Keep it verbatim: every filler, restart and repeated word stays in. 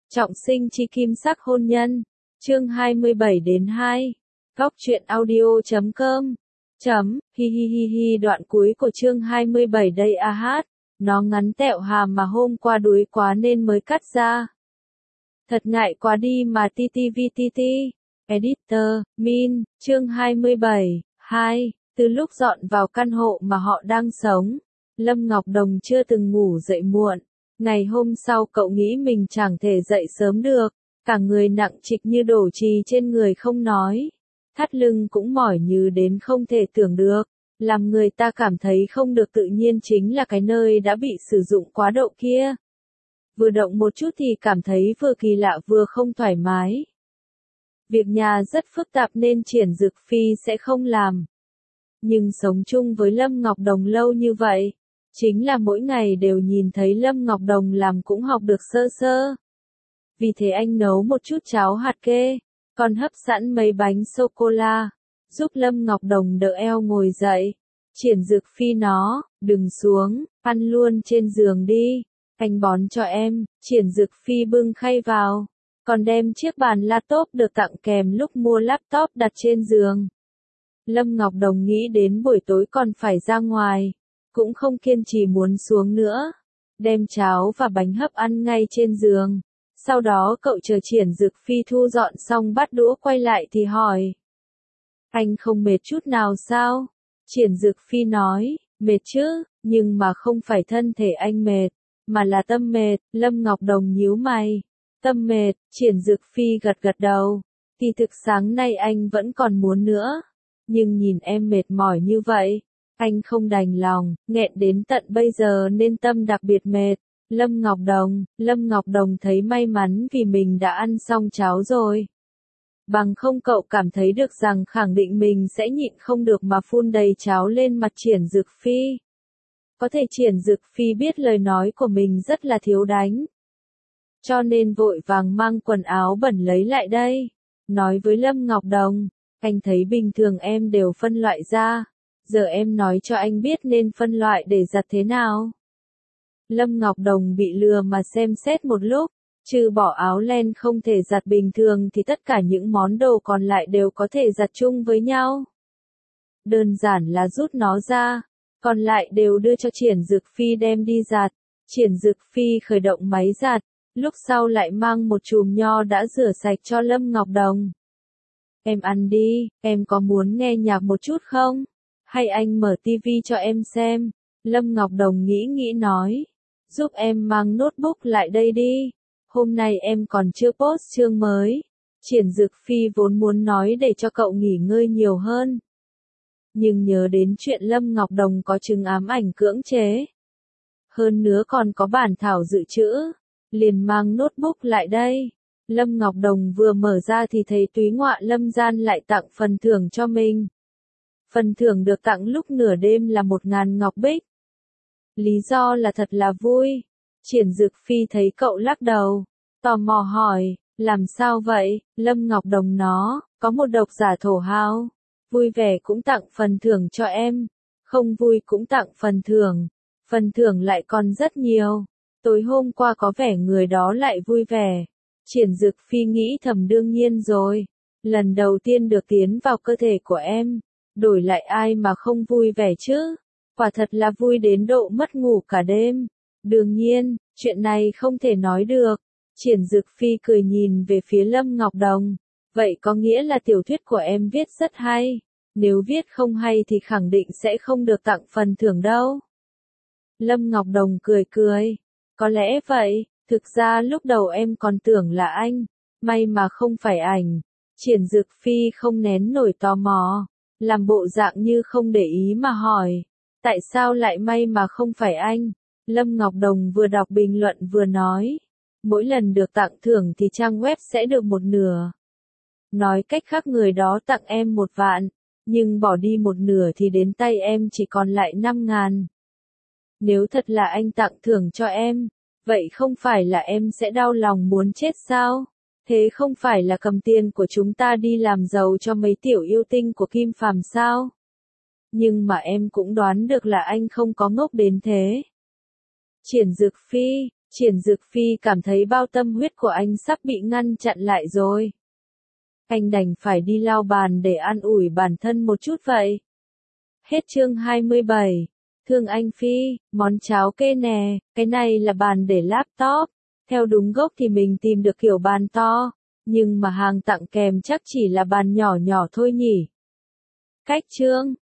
Trọng sinh chi kim sắc hôn nhân, chương hai mươi bảy đến hai. Góc truyện audio chấm com. Chấm, hi hi hi hi đoạn cuối của chương hai mươi bảy đây a hát. Nó ngắn tẹo hàm mà hôm qua đuối quá nên mới cắt ra. Thật ngại quá đi mà ti ti vi ti ti. Editor, Min, chương hai mươi bảy, hai. Từ lúc dọn vào căn hộ mà họ đang sống, Lâm Ngọc Đồng chưa từng ngủ dậy muộn. Ngày hôm sau cậu nghĩ mình chẳng thể dậy sớm được, cả người nặng trịch như đổ chì trên người không nói. Thắt lưng cũng mỏi như đến không thể tưởng được, làm người ta cảm thấy không được tự nhiên chính là cái nơi đã bị sử dụng quá độ kia. Vừa động một chút thì cảm thấy vừa kỳ lạ vừa không thoải mái. Việc nhà rất phức tạp nên Triển Dực Phi sẽ không làm. Nhưng sống chung với Lâm Ngọc Đồng lâu như vậy, chính là mỗi ngày đều nhìn thấy Lâm Ngọc Đồng làm cũng học được sơ sơ. Vì thế anh nấu một chút cháo hạt kê, còn hấp sẵn mấy bánh sô-cô-la, giúp Lâm Ngọc Đồng đỡ eo ngồi dậy. Triển Dực Phi nó, đừng xuống, ăn luôn trên giường đi, anh bón cho em. Triển Dực Phi bưng khay vào, còn đem chiếc bàn laptop được tặng kèm lúc mua laptop đặt trên giường. Lâm Ngọc Đồng nghĩ đến buổi tối còn phải ra ngoài, cũng không kiên trì muốn xuống nữa, đem cháo và bánh hấp ăn ngay trên giường. Sau đó cậu chờ Triển Dực Phi thu dọn xong bát đũa quay lại thì hỏi: Anh không mệt chút nào sao? Triển Dực Phi nói: Mệt chứ, nhưng mà không phải thân thể anh mệt, mà là tâm mệt. Lâm Ngọc Đồng nhíu mày: Tâm mệt? Triển Dực Phi gật gật đầu. Kỳ thực sáng nay anh vẫn còn muốn nữa, nhưng nhìn em mệt mỏi như vậy, anh không đành lòng, nghẹn đến tận bây giờ nên tâm đặc biệt mệt. Lâm Ngọc Đồng, Lâm Ngọc Đồng thấy may mắn vì mình đã ăn xong cháo rồi. Bằng không cậu cảm thấy được rằng khẳng định mình sẽ nhịn không được mà phun đầy cháo lên mặt Triển Dực Phi. Có thể Triển Dực Phi biết lời nói của mình rất là thiếu đánh, cho nên vội vàng mang quần áo bẩn lấy lại đây, nói với Lâm Ngọc Đồng: Anh thấy bình thường em đều phân loại ra, giờ em nói cho anh biết nên phân loại để giặt thế nào. Lâm Ngọc Đồng bị lừa mà xem xét một lúc, trừ bỏ áo len không thể giặt bình thường thì tất cả những món đồ còn lại đều có thể giặt chung với nhau. Đơn giản là rút nó ra, còn lại đều đưa cho Triển Dực Phi đem đi giặt. Triển Dực Phi khởi động máy giặt, lúc sau lại mang một chùm nho đã rửa sạch cho Lâm Ngọc Đồng. Em ăn đi, em có muốn nghe nhạc một chút không? Hay anh mở tivi cho em xem? Lâm Ngọc Đồng nghĩ nghĩ nói: Giúp em mang notebook lại đây đi, hôm nay em còn chưa post chương mới. Triển Dực Phi vốn muốn nói để cho cậu nghỉ ngơi nhiều hơn, nhưng nhớ đến chuyện Lâm Ngọc Đồng có chứng ám ảnh cưỡng chế, hơn nữa còn có bản thảo dự trữ, liền mang notebook lại đây. Lâm Ngọc Đồng vừa mở ra thì thấy túy ngọa Lâm Gian lại tặng phần thưởng cho mình. Phần thưởng được tặng lúc nửa đêm là một ngàn ngọc bích. Lý do là thật là vui. Triển Dực Phi thấy cậu lắc đầu, tò mò hỏi: Làm sao vậy? Lâm Ngọc Đồng nó, có một độc giả thổ hào, vui vẻ cũng tặng phần thưởng cho em, không vui cũng tặng phần thưởng, phần thưởng lại còn rất nhiều. Tối hôm qua có vẻ người đó lại vui vẻ. Triển Dực Phi nghĩ thầm đương nhiên rồi, lần đầu tiên được tiến vào cơ thể của em, đổi lại ai mà không vui vẻ chứ? Quả thật là vui đến độ mất ngủ cả đêm. Đương nhiên, chuyện này không thể nói được. Triển Dực Phi cười nhìn về phía Lâm Ngọc Đồng: Vậy có nghĩa là tiểu thuyết của em viết rất hay, nếu viết không hay thì khẳng định sẽ không được tặng phần thưởng đâu. Lâm Ngọc Đồng cười cười: Có lẽ vậy, thực ra lúc đầu em còn tưởng là anh, may mà không phải ảnh. Triển Dực Phi không nén nổi tò mò, làm bộ dạng như không để ý mà hỏi: Tại sao lại may mà không phải anh? Lâm Ngọc Đồng vừa đọc bình luận vừa nói: Mỗi lần được tặng thưởng thì trang web sẽ được một nửa. Nói cách khác người đó tặng em một vạn, nhưng bỏ đi một nửa thì đến tay em chỉ còn lại năm ngàn. Nếu thật là anh tặng thưởng cho em, vậy không phải là em sẽ đau lòng muốn chết sao? Thế không phải là cầm tiền của chúng ta đi làm giàu cho mấy tiểu yêu tinh của Kim Phàm sao? Nhưng mà em cũng đoán được là anh không có ngốc đến thế. Triển Dực Phi, Triển Dực Phi cảm thấy bao tâm huyết của anh sắp bị ngăn chặn lại rồi. Anh đành phải đi lau bàn để an ủi bản thân một chút vậy. Hết chương hai mươi bảy. Thương anh Phi, món cháo kê nè, cái này là bàn để laptop. Theo đúng gốc thì mình tìm được kiểu bàn to, nhưng mà hàng tặng kèm chắc chỉ là bàn nhỏ nhỏ thôi nhỉ. Cách chương